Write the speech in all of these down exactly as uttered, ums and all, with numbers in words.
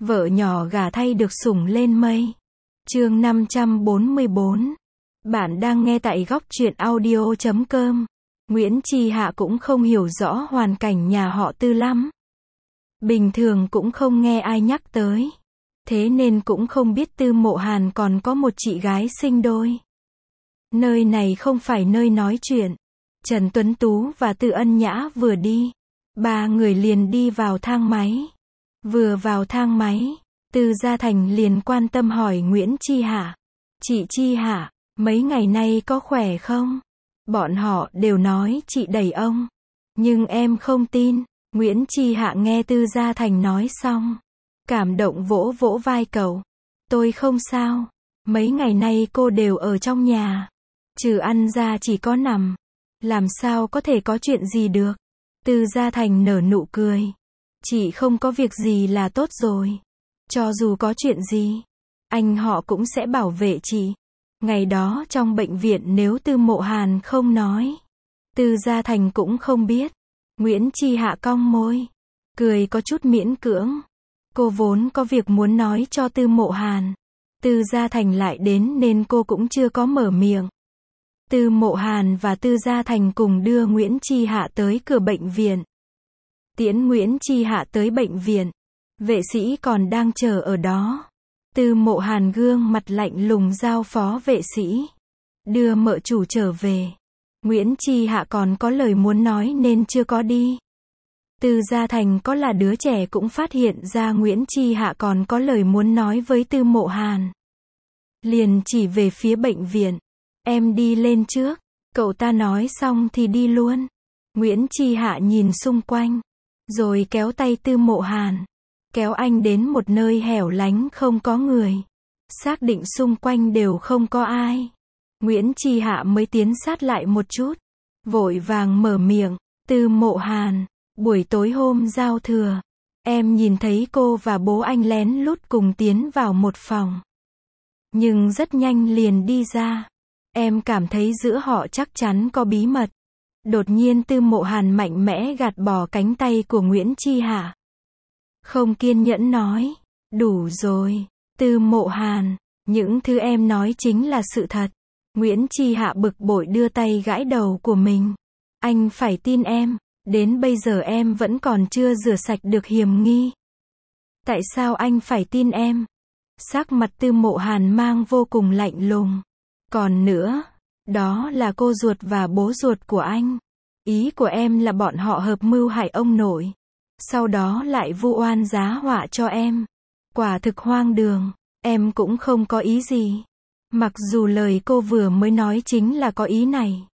Vợ nhỏ gả thay được sủng lên mây. Chương năm trăm bốn mươi bốn. Bạn đang nghe tại góc truyện audio chấm com. Nguyễn Chi Hạ cũng không hiểu rõ hoàn cảnh nhà họ Tư lắm. Bình thường cũng không nghe ai nhắc tới. Thế nên cũng không biết Tư Mộ Hàn còn có một chị gái sinh đôi. Nơi này không phải nơi nói chuyện. Trần Tuấn Tú và Tư Ân Nhã vừa đi. Ba người liền đi vào thang máy. Vừa vào thang máy, Tư Gia Thành liền quan tâm hỏi Nguyễn Chi Hạ. Chị Chi Hạ, mấy ngày nay có khỏe không? Bọn họ đều nói chị đẩy ông. Nhưng em không tin. Nguyễn Chi Hạ nghe Tư Gia Thành nói xong. Cảm động vỗ vỗ vai cậu. Tôi không sao. Mấy ngày nay cô đều ở trong nhà. Trừ ăn ra chỉ có nằm. Làm sao có thể có chuyện gì được? Tư Gia Thành nở nụ cười. Chị không có việc gì là tốt rồi. Cho dù có chuyện gì, anh họ cũng sẽ bảo vệ chị. Ngày đó trong bệnh viện nếu Tư Mộ Hàn không nói, Tư Gia Thành cũng không biết. Nguyễn Chi Hạ cong môi, cười có chút miễn cưỡng. Cô vốn có việc muốn nói cho Tư Mộ Hàn. Tư Gia Thành lại đến nên cô cũng chưa có mở miệng. Tư Mộ Hàn và Tư Gia Thành cùng đưa Nguyễn Chi Hạ tới cửa bệnh viện. Tiễn Nguyễn Chi Hạ tới bệnh viện. Vệ sĩ còn đang chờ ở đó. Tư Mộ Hàn gương mặt lạnh lùng giao phó vệ sĩ. Đưa mợ chủ trở về. Nguyễn Chi Hạ còn có lời muốn nói nên chưa có đi. Tư Gia Thành có là đứa trẻ cũng phát hiện ra Nguyễn Chi Hạ còn có lời muốn nói với Tư Mộ Hàn. Liền chỉ về phía bệnh viện. Em đi lên trước. Cậu ta nói xong thì đi luôn. Nguyễn Chi Hạ nhìn xung quanh. Rồi kéo tay Tư Mộ Hàn. Kéo anh đến một nơi hẻo lánh không có người. Xác định xung quanh đều không có ai. Nguyễn Chi Hạ mới tiến sát lại một chút. Vội vàng mở miệng. Tư Mộ Hàn, buổi tối hôm giao thừa, em nhìn thấy cô và bố anh lén lút cùng tiến vào một phòng. Nhưng rất nhanh liền đi ra. Em cảm thấy giữa họ chắc chắn có bí mật. Đột nhiên Tư Mộ Hàn mạnh mẽ gạt bỏ cánh tay của Nguyễn Chi Hạ. Không kiên nhẫn nói. Đủ rồi, Tư Mộ Hàn, những thứ em nói chính là sự thật. Nguyễn Chi Hạ bực bội đưa tay gãi đầu của mình. Anh phải tin em, đến bây giờ em vẫn còn chưa rửa sạch được hiểm nghi. Tại sao anh phải tin em? Sắc mặt Tư Mộ Hàn mang vô cùng lạnh lùng. Còn nữa, đó là cô ruột và bố ruột của anh. Ý của em là bọn họ hợp mưu hại ông nội. Sau đó lại vu oan giá họa cho em. Quả thực hoang đường. Em cũng không có ý gì. Mặc dù lời cô vừa mới nói chính là có ý này.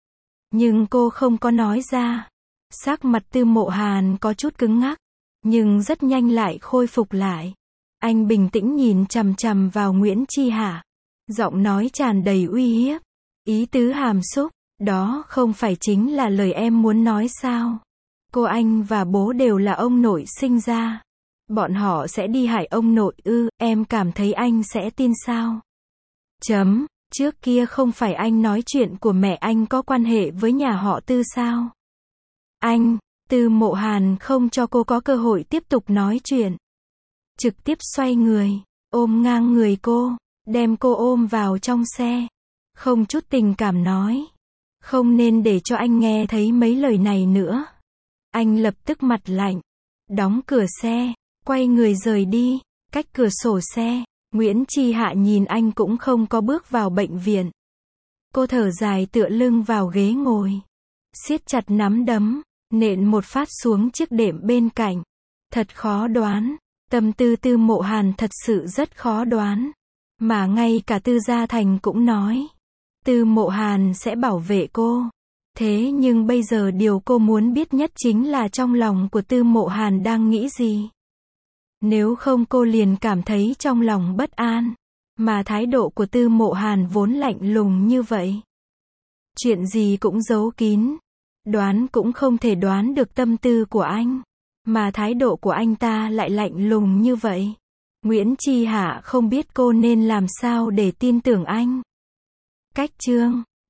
Nhưng cô không có nói ra. Sắc mặt Tư Mộ Hàn có chút cứng ngắc. Nhưng rất nhanh lại khôi phục lại. Anh bình tĩnh nhìn chằm chằm vào Nguyễn Chi Hạ. Giọng nói tràn đầy uy hiếp. Ý tứ hàm xúc. Đó không phải chính là lời em muốn nói sao? Cô anh và bố đều là ông nội sinh ra. Bọn họ sẽ đi hại ông nội ư? Em cảm thấy anh sẽ tin sao? Chấm. Trước kia không phải anh nói chuyện của mẹ anh có quan hệ với nhà họ Tư sao? Anh, Tư Mộ Hàn không cho cô có cơ hội tiếp tục nói chuyện. Trực tiếp xoay người, ôm ngang người cô, đem cô ôm vào trong xe. Không chút tình cảm nói. Không nên để cho anh nghe thấy mấy lời này nữa. Anh lập tức mặt lạnh. Đóng cửa xe, quay người rời đi. Cách cửa sổ xe, Nguyễn Chi Hạ nhìn anh cũng không có bước vào bệnh viện. Cô thở dài tựa lưng vào ghế ngồi. Siết chặt nắm đấm, nện một phát xuống chiếc đệm bên cạnh. Thật khó đoán. Tâm tư Tư Mộ Hàn thật sự rất khó đoán. Mà ngay cả Tư Gia Thành cũng nói. Tư Mộ Hàn sẽ bảo vệ cô. Thế nhưng bây giờ điều cô muốn biết nhất chính là trong lòng của Tư Mộ Hàn đang nghĩ gì. Nếu không cô liền cảm thấy trong lòng bất an. Mà thái độ của Tư Mộ Hàn vốn lạnh lùng như vậy. Chuyện gì cũng giấu kín. Đoán cũng không thể đoán được tâm tư của anh. Mà thái độ của anh ta lại lạnh lùng như vậy. Nguyễn Chi Hạ không biết cô nên làm sao để tin tưởng anh. Cách chương